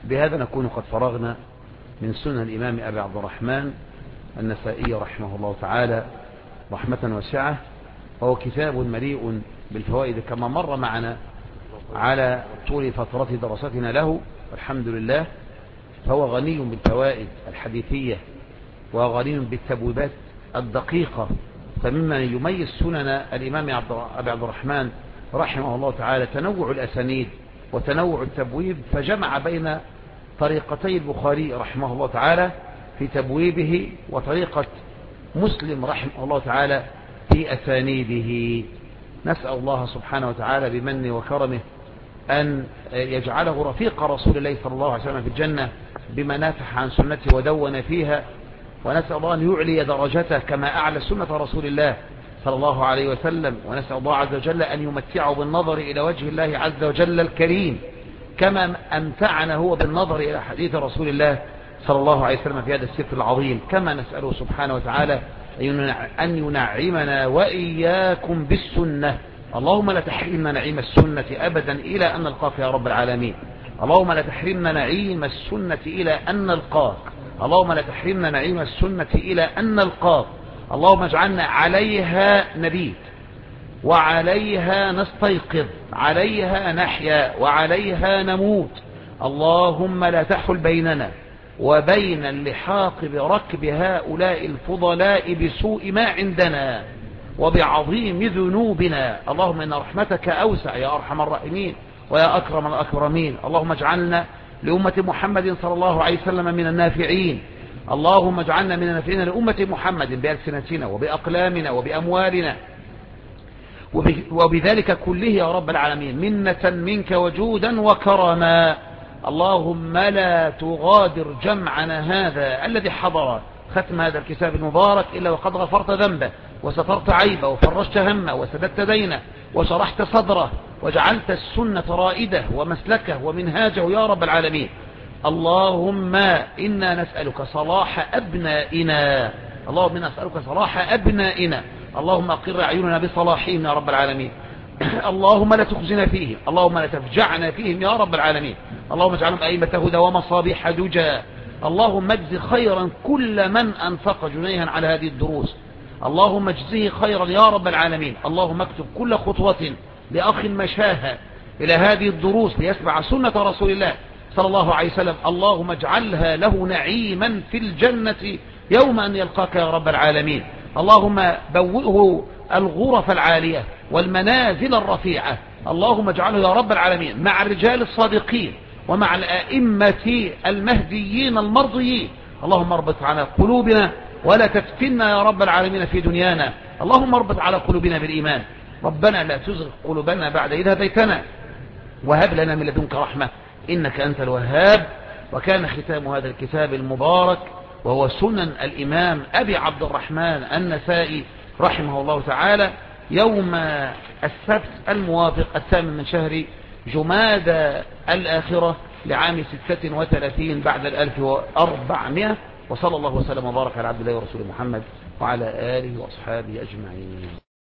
بهذا نكون قد فرغنا من سنن الإمام أبي عبد الرحمن النسائي رحمه الله تعالى رحمة واسعة. وهو كتاب مليء بالفوائد كما مر معنا على طول فترة دراستنا له، الحمد لله. فهو غني بالفوائد الحديثية وغني بالتبويبات الدقيقة. فمما يميز سنن الإمام أبي عبد الرحمن رحمه الله تعالى تنوع الأسانيد وتنوع التبويب، فجمع بين طريقتي البخاري رحمه الله تعالى في تبويبه وطريقة مسلم رحمه الله تعالى في أسانيده. نسأل الله سبحانه وتعالى بمنه وكرمه أن يجعله رفيق رسول الله صلى الله عليه وسلم في الجنة بما نافح عن سنته ودون فيها، ونسأل الله أن يعلي درجته كما أعلى سنة رسول الله صلى الله عليه وسلم، ونسأل الله عز وجل أن يمتعه بالنظر إلى وجه الله عز وجل الكريم كما أمتعنا هو بالنظر إلى حديث رسول الله صلى الله عليه وسلم في هذا السفر العظيم. كما نسأله سبحانه وتعالى أن ينعمنا وإياكم بالسنة. اللهم لا تحرمنا نعيم السنة أبدا إلى أن نلقاك يا رب العالمين. اللهم لا تحرمنا نعيم السنة إلى أن نلقاك. اللهم لا تحرمنا نعيم السنة إلى أن نلقاك. اللهم اجعلنا عليها نبيت وعليها نستيقظ، عليها نحيا وعليها نموت. اللهم لا تحل بيننا وبين اللحاق بركب هؤلاء الفضلاء بسوء ما عندنا وبعظيم ذنوبنا. اللهم إن رحمتك أوسع يا أرحم الراحمين ويا أكرم الأكرمين. اللهم اجعلنا لأمة محمد صلى الله عليه وسلم من النافعين. اللهم اجعلنا من النافعين لأمة محمد بألسنتنا وبأقلامنا وبأموالنا وبذلك كله يا رب العالمين، منة منك وجودا وكرما. اللهم لا تغادر جمعنا هذا الذي حضر ختم هذا الكتاب المبارك إلا وقد غفرت ذنبه وسترت عيبه وفرجت همه وسددت دينه وشرحت صدره وجعلت السنة رائده ومسلكه ومنهاجه يا رب العالمين. اللهم إنا نسألك صلاح أبنائنا. اللهم إنا نسألك صلاح أبنائنا. اللهم أقر أعيننا بصلاحهم يا رب العالمين. اللهم لا تخزنا فيهم. اللهم لا تفجعنا فيهم يا رب العالمين. اللهم اجعلهم أئمة هدى ومصابيح دجى. اللهم اجز خيرا كل من أنفق جنيها على هذه الدروس. اللهم اجزه خيرا يا رب العالمين. اللهم اكتب كل خطوة لأخ مشاها إلى هذه الدروس ليسمع سنة رسول الله صلى الله عليه وسلم. اللهم اجعلها له نعيما في الجنة يوم أن يلقاك يا رب العالمين. اللهم بوئه الغرف العالية والمنازل الرفيعة. اللهم اجعله يا رب العالمين مع الرجال الصادقين ومع الأئمة المهديين المرضيين. اللهم اربط على قلوبنا ولا تفتنا يا رب العالمين في دنيانا. اللهم اربط على قلوبنا بالإيمان. ربنا لا تزغ قلوبنا بعد إذ هديتنا وهب لنا من لدنك رحمة إنك أنت الوهاب. وكان ختام هذا الكتاب المبارك وهو سنن الإمام أبي عبد الرحمن النسائي رحمه الله تعالى يوم السبت الموافق 8 من شهر جمادى الآخرة لعام 36 بعد 1400. وصلى الله وسلم وبارك على عبد الله ورسوله محمد وعلى آله وأصحابه أجمعين.